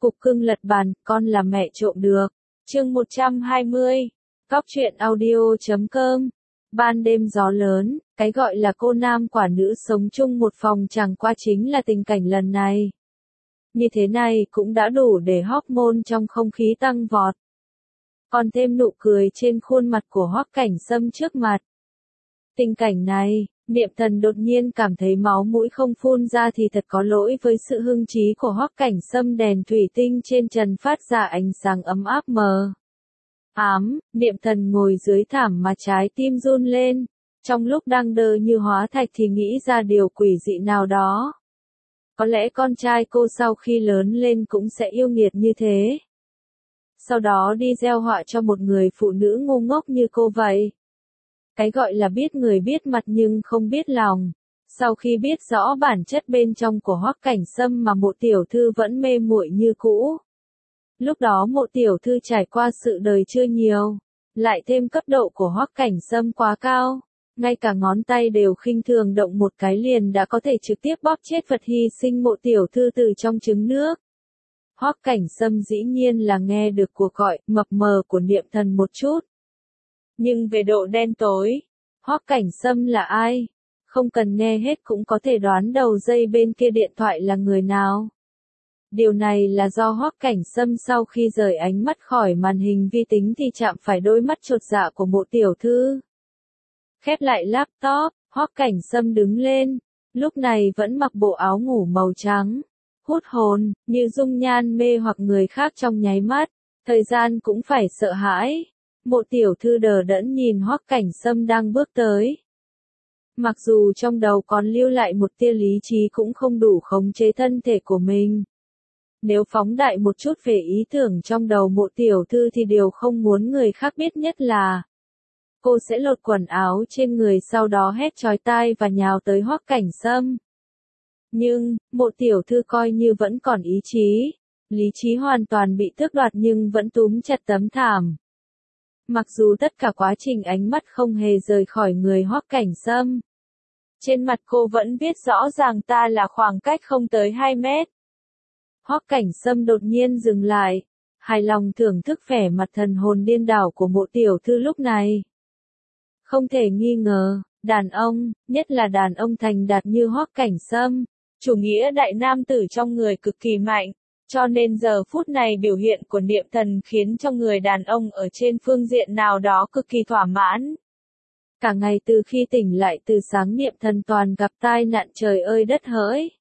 Cục cưng lật bàn, con là mẹ trộm được. Chương 120. Góc truyện audio.com. Ban đêm gió lớn, cái gọi là cô nam quả nữ sống chung một phòng chẳng qua chính là tình cảnh lần này. Như thế này cũng đã đủ để hormone trong không khí tăng vọt. Còn thêm nụ cười trên khuôn mặt của Hoắc Cảnh Sâm trước mặt. Tình cảnh này, Niệm Thần đột nhiên cảm thấy máu mũi không phun ra thì thật có lỗi với sự hưng trí của Hoắc Cảnh Sâm. Đèn thủy tinh trên trần phát ra ánh sáng ấm áp mờ ám, Niệm Thần ngồi dưới thảm mà trái tim run lên, trong lúc đang đơ như hóa thạch thì nghĩ ra điều quỷ dị nào đó. Có lẽ con trai cô sau khi lớn lên cũng sẽ yêu nghiệt như thế. Sau đó đi gieo họa cho một người phụ nữ ngu ngốc như cô vậy. Cái gọi là biết người biết mặt nhưng không biết lòng. Sau khi biết rõ bản chất bên trong của Hoắc Cảnh Sâm mà Mộ tiểu thư vẫn mê muội như cũ. Lúc đó Mộ tiểu thư trải qua sự đời chưa nhiều, lại thêm cấp độ của Hoắc Cảnh Sâm quá cao, ngay cả ngón tay đều khinh thường động một cái liền đã có thể trực tiếp bóp chết vật hy sinh Mộ tiểu thư từ trong trứng nước. Hoắc Cảnh Sâm dĩ nhiên là nghe được cuộc gọi mập mờ của Niệm Thần một chút. Nhưng về độ đen tối, Hoắc Cảnh Sâm là ai? Không cần nghe hết cũng có thể đoán đầu dây bên kia điện thoại là người nào. Điều này là do Hoắc Cảnh Sâm sau khi rời ánh mắt khỏi màn hình vi tính thì chạm phải đôi mắt chột dạ của Mộ tiểu thư. Khép lại laptop, Hoắc Cảnh Sâm đứng lên, lúc này vẫn mặc bộ áo ngủ màu trắng. Hút hồn, như dung nhan mê hoặc người khác trong nháy mắt, thời gian cũng phải sợ hãi. Mộ tiểu thư đờ đẫn nhìn Hoắc Cảnh Sâm đang bước tới. Mặc dù trong đầu còn lưu lại một tia lý trí cũng không đủ khống chế thân thể của mình. Nếu phóng đại một chút về ý tưởng trong đầu Mộ tiểu thư thì điều không muốn người khác biết nhất là cô sẽ lột quần áo trên người sau đó hét chói tai và nhào tới Hoắc Cảnh Sâm. Nhưng, Mộ tiểu thư coi như vẫn còn ý chí. Lý trí hoàn toàn bị tước đoạt nhưng vẫn túm chặt tấm thảm. Mặc dù tất cả quá trình ánh mắt không hề rời khỏi người Hoắc Cảnh Sâm. Trên mặt cô vẫn viết rõ ràng ta là khoảng cách không tới 2 mét. Hoắc Cảnh Sâm đột nhiên dừng lại, hài lòng thưởng thức vẻ mặt thần hồn điên đảo của Mộ tiểu thư lúc này. Không thể nghi ngờ, đàn ông, nhất là đàn ông thành đạt như Hoắc Cảnh Sâm, chủ nghĩa đại nam tử trong người cực kỳ mạnh. Cho nên giờ phút này biểu hiện của Niệm Thần khiến cho người đàn ông ở trên phương diện nào đó cực kỳ thỏa mãn. Cả ngày từ khi tỉnh lại từ sáng Niệm Thần toàn gặp tai nạn trời ơi đất hỡi.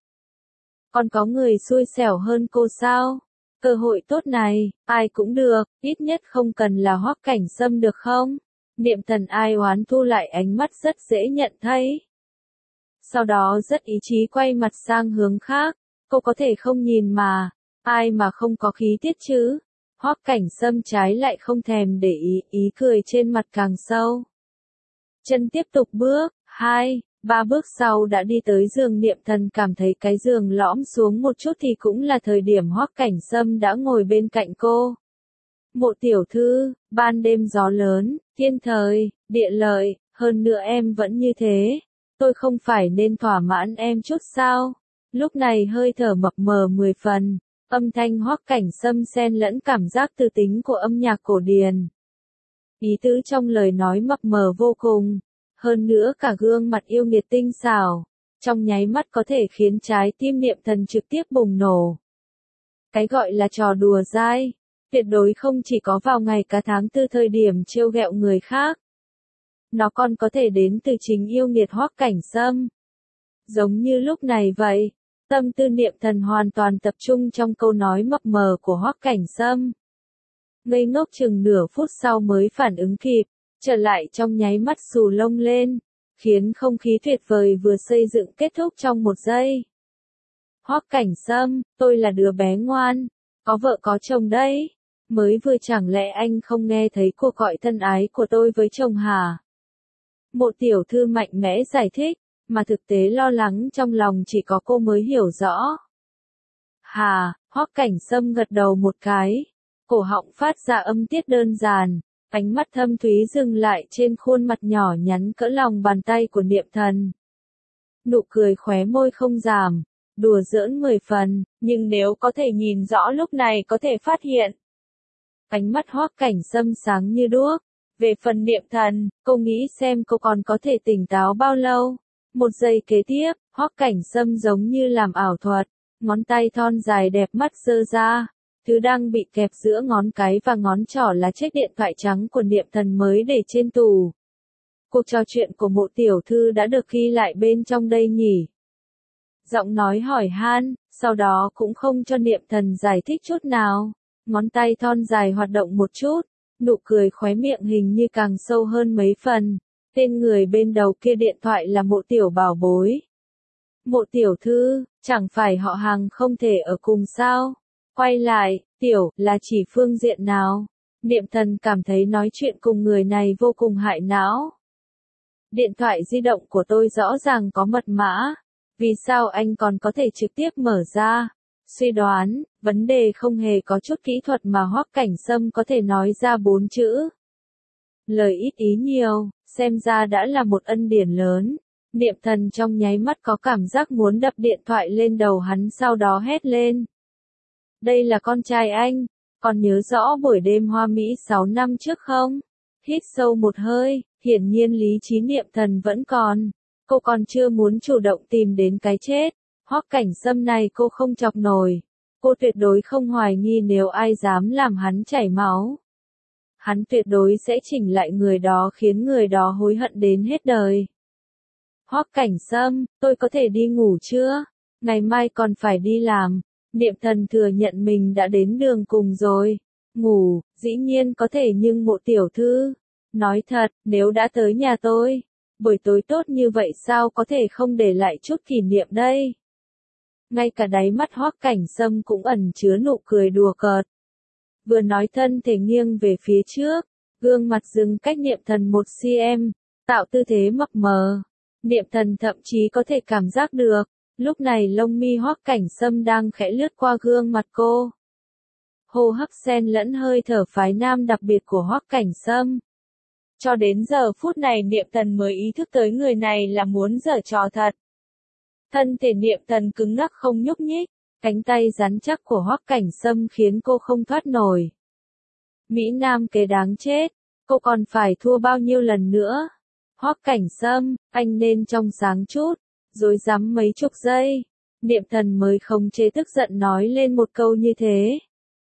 Còn có người xui xẻo hơn cô sao? Cơ hội tốt này, ai cũng được, ít nhất không cần là Hoắc Cảnh Sâm được không? Niệm Thần ai oán thu lại ánh mắt rất dễ nhận thấy. Sau đó rất ý chí quay mặt sang hướng khác, cô có thể không nhìn mà. Ai mà không có khí tiết chứ? Hoắc Cảnh Sâm trái lại không thèm để ý cười trên mặt càng sâu. Chân tiếp tục bước, 2, 3 bước sau đã đi tới giường. Niệm Thần cảm thấy cái giường lõm xuống một chút thì cũng là thời điểm Hoắc Cảnh Sâm đã ngồi bên cạnh cô. Mộ tiểu thư, ban đêm gió lớn, thiên thời, địa lợi, hơn nữa em vẫn như thế. Tôi không phải nên thỏa mãn em chút sao? Lúc này hơi thở mập mờ 10 phần. Âm thanh Hoắc Cảnh Sâm xen lẫn cảm giác tư tính của âm nhạc cổ điển. Ý tứ trong lời nói mập mờ vô cùng, hơn nữa cả gương mặt yêu nghiệt tinh xảo, trong nháy mắt có thể khiến trái tim Niệm Thần trực tiếp bùng nổ. Cái gọi là trò đùa dai, tuyệt đối không chỉ có vào ngày cả tháng tư thời điểm trêu ghẹo người khác. Nó còn có thể đến từ chính yêu nghiệt Hoắc Cảnh Sâm. Giống như lúc này vậy. Tâm tư Niệm Thần hoàn toàn tập trung trong câu nói mập mờ của Hoắc Cảnh Sâm. Ngây ngốc chừng nửa phút sau mới phản ứng kịp, trở lại trong nháy mắt xù lông lên, khiến không khí tuyệt vời vừa xây dựng kết thúc trong một giây. Hoắc Cảnh Sâm, tôi là đứa bé ngoan, có vợ có chồng đấy, mới vừa chẳng lẽ anh không nghe thấy cuộc gọi thân ái của tôi với chồng hả? Mộ tiểu thư mạnh mẽ giải thích. Mà thực tế lo lắng trong lòng chỉ có cô mới hiểu rõ. Hà, Hoắc Cảnh Sâm gật đầu một cái, cổ họng phát ra âm tiết đơn giản, ánh mắt thâm thúy dừng lại trên khuôn mặt nhỏ nhắn cỡ lòng bàn tay của Niệm Thần. Nụ cười khóe môi không giảm, đùa giỡn 10 phần, nhưng nếu có thể nhìn rõ lúc này có thể phát hiện. Ánh mắt Hoắc Cảnh Sâm sáng như đuốc. Về phần Niệm Thần, cô nghĩ xem cô còn có thể tỉnh táo bao lâu. Một giây kế tiếp, Hoắc Cảnh Sâm giống như làm ảo thuật, ngón tay thon dài đẹp mắt giơ ra. Thứ đang bị kẹp giữa ngón cái và ngón trỏ là chiếc điện thoại trắng của Niệm Thần mới để trên tủ. Cuộc trò chuyện của Mộ tiểu thư đã được ghi lại bên trong đây nhỉ? Giọng nói hỏi han, sau đó cũng không cho Niệm Thần giải thích chút nào. Ngón tay thon dài hoạt động một chút, nụ cười khóe miệng hình như càng sâu hơn mấy phần. Tên người bên đầu kia điện thoại là Mộ tiểu bảo bối. Mộ tiểu thư, chẳng phải họ hàng không thể ở cùng sao? Quay lại, tiểu, là chỉ phương diện nào? Niệm Thần cảm thấy nói chuyện cùng người này vô cùng hại não. Điện thoại di động của tôi rõ ràng có mật mã. Vì sao anh còn có thể trực tiếp mở ra? Suy đoán, vấn đề không hề có chút kỹ thuật mà Hoắc Cảnh Sâm có thể nói ra 4 chữ. Lời ít ý nhiều, xem ra đã là một ân điển lớn. Niệm Thần trong nháy mắt có cảm giác muốn đập điện thoại lên đầu hắn sau đó hét lên. Đây là con trai anh, còn nhớ rõ buổi đêm hoa mỹ 6 năm trước không? Hít sâu một hơi, hiển nhiên lý trí Niệm Thần vẫn còn. Cô còn chưa muốn chủ động tìm đến cái chết. Hoắc Cảnh Sâm này cô không chọc nổi. Cô tuyệt đối không hoài nghi nếu ai dám làm hắn chảy máu. Hắn tuyệt đối sẽ chỉnh lại người đó khiến người đó hối hận đến hết đời. Hoắc Cảnh Sâm, tôi có thể đi ngủ chưa? Ngày mai còn phải đi làm. Niệm Thần thừa nhận mình đã đến đường cùng rồi. Ngủ, dĩ nhiên có thể nhưng Mộ tiểu thư. Nói thật, nếu đã tới nhà tôi, buổi tối tốt như vậy sao có thể không để lại chút kỷ niệm đây? Ngay cả đáy mắt Hoắc Cảnh Sâm cũng ẩn chứa nụ cười đùa cợt. Vừa nói thân thể nghiêng về phía trước, gương mặt dừng cách Niệm Thần 1 cm, tạo tư thế mập mờ. Niệm Thần thậm chí có thể cảm giác được, lúc này lông mi Hoắc Cảnh Sâm đang khẽ lướt qua gương mặt cô. Hô hấp xen lẫn hơi thở phái nam đặc biệt của Hoắc Cảnh Sâm. Cho đến giờ phút này Niệm Thần mới ý thức tới người này là muốn giở trò thật. Thân thể Niệm Thần cứng ngắc không nhúc nhích, cánh tay rắn chắc của Hoắc Cảnh Sâm khiến cô không thoát nổi. Mỹ Nam kế đáng chết, cô còn phải thua bao nhiêu lần nữa? Hoắc Cảnh Sâm, anh nên trong sáng chút, rồi dám mấy chục giây. Niệm Thần mới không chế tức giận nói lên một câu như thế.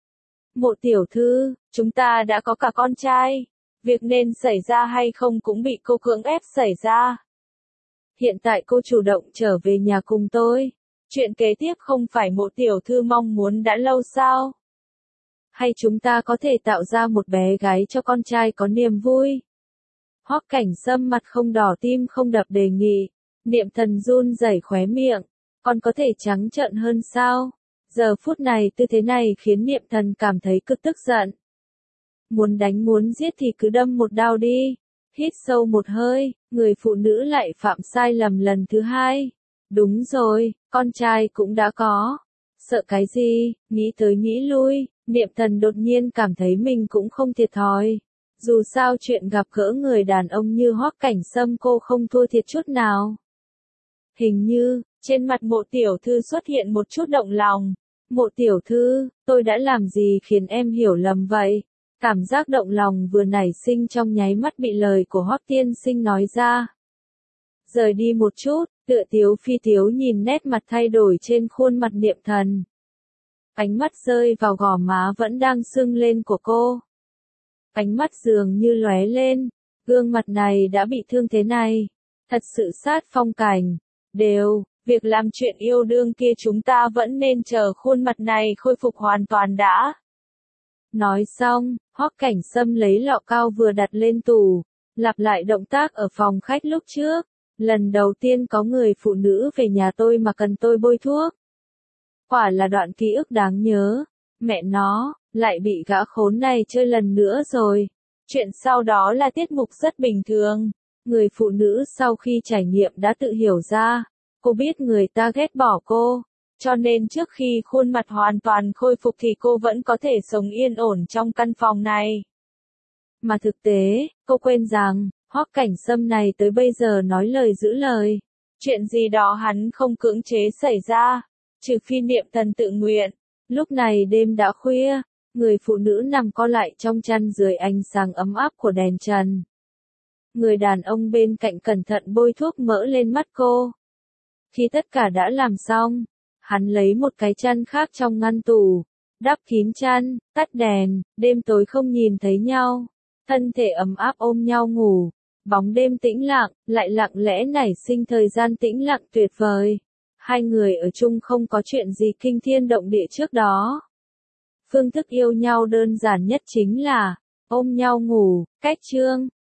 Mộ tiểu thư, chúng ta đã có cả con trai. Việc nên xảy ra hay không cũng bị cô cưỡng ép xảy ra. Hiện tại cô chủ động trở về nhà cùng tôi. Chuyện kế tiếp không phải Mộ tiểu thư mong muốn đã lâu sao? Hay chúng ta có thể tạo ra một bé gái cho con trai có niềm vui? Hoắc Cảnh Sâm mặt không đỏ tim không đập đề nghị. Niệm Thần run rẩy khóe miệng. Còn có thể trắng trợn hơn sao? Giờ phút này tư thế này khiến Niệm Thần cảm thấy cực tức giận. Muốn đánh muốn giết thì cứ đâm một đao đi. Hít sâu một hơi, người phụ nữ lại phạm sai lầm lần thứ hai. Đúng rồi, con trai cũng đã có. Sợ cái gì, nghĩ tới nghĩ lui, Niệm Thần đột nhiên cảm thấy mình cũng không thiệt thòi. Dù sao chuyện gặp gỡ người đàn ông như Hoắc Cảnh Sâm cô không thua thiệt chút nào. Hình như, trên mặt Mộ tiểu thư xuất hiện một chút động lòng. Mộ tiểu thư, tôi đã làm gì khiến em hiểu lầm vậy? Cảm giác động lòng vừa nảy sinh trong nháy mắt bị lời của Hoắc tiên sinh nói ra. Rời đi một chút, tựa tiếu phi tiếu nhìn nét mặt thay đổi trên khuôn mặt Niệm Thần. Ánh mắt rơi vào gò má vẫn đang sưng lên của cô. Ánh mắt dường như lóe lên, gương mặt này đã bị thương thế này. Thật sự sát phong cảnh. Việc làm chuyện yêu đương kia chúng ta vẫn nên chờ khuôn mặt này khôi phục hoàn toàn đã. Nói xong, Hoắc Cảnh Sâm lấy lọ cao vừa đặt lên tủ, lặp lại động tác ở phòng khách lúc trước. Lần đầu tiên có người phụ nữ về nhà tôi mà cần tôi bôi thuốc. Quả là đoạn ký ức đáng nhớ. Mẹ nó, lại bị gã khốn này chơi lần nữa rồi. Chuyện sau đó là tiết mục rất bình thường. Người phụ nữ sau khi trải nghiệm đã tự hiểu ra. Cô biết người ta ghét bỏ cô. Cho nên trước khi khuôn mặt hoàn toàn khôi phục thì cô vẫn có thể sống yên ổn trong căn phòng này. Mà thực tế, cô quên rằng, Hoắc Cảnh Sâm này tới bây giờ nói lời giữ lời. Chuyện gì đó hắn không cưỡng chế xảy ra. trừ phi niệm thần tự nguyện. Lúc này đêm đã khuya, người phụ nữ nằm co lại trong chăn dưới ánh sáng ấm áp của đèn trần. Người đàn ông bên cạnh cẩn thận bôi thuốc mỡ lên mắt cô. Khi tất cả đã làm xong, hắn lấy một cái chăn khác trong ngăn tủ, đắp kín chăn, tắt đèn, đêm tối không nhìn thấy nhau, thân thể ấm áp ôm nhau ngủ. Bóng đêm tĩnh lặng, lại lặng lẽ nảy sinh thời gian tĩnh lặng tuyệt vời. Hai người ở chung không có chuyện gì kinh thiên động địa trước đó. Phương thức yêu nhau đơn giản nhất chính là ôm nhau ngủ. Cách chương